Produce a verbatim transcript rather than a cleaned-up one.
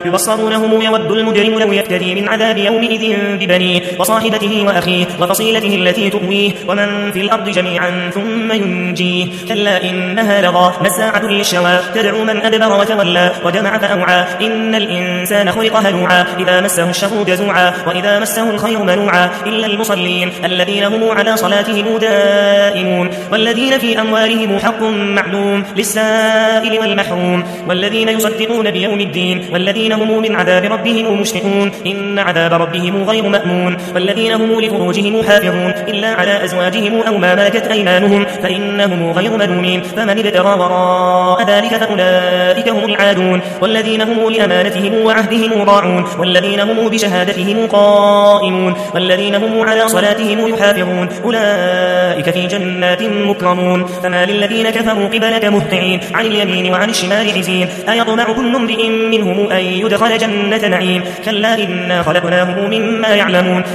يبصرونهم يود المجرم لو يفتدي من عذاب يومئذ ببنيه وصاحبته وأخيه وفصيلته التي تؤويه ومن في الأرض جميعا ثم ينجيه كلا إنها لظى نزاعة للشوى تدعو من أدبر وتولى وجمع فأوعى إن الإنسان خلق هلوعا إذا مسه الشر جزوعا وإذا مسه الخير منوعا إلا المصلين الذين هم على صلاتهم دائمون والذين في أموالهم حق معلوم للسائل والمحروم والذين يصدقون بيوم الدين والذين هم من عذاب ربهم مشفقون إن عذاب ربهم غير مأمون والذين هم لفروجهم حافظون إلا على أزواجهم أو ما ملكت أيمانهم فإنهم غير ملومين فمن ابتغى وراء ذلك فأولئك هم العادون والذين هم لأمانتهم وعهدهم راعون والذين هم بشهادتهم قائمون والذين هم على صلاتهم يحافظون أولئك في جنات مكرمون فما للذين كفروا قبلك مهطعين عن اليمين وعن الشمال عزين أيطمع كل امرئ منهم أن يدخل جنة نعيم كلا إنا خلقناهم مما يعلمون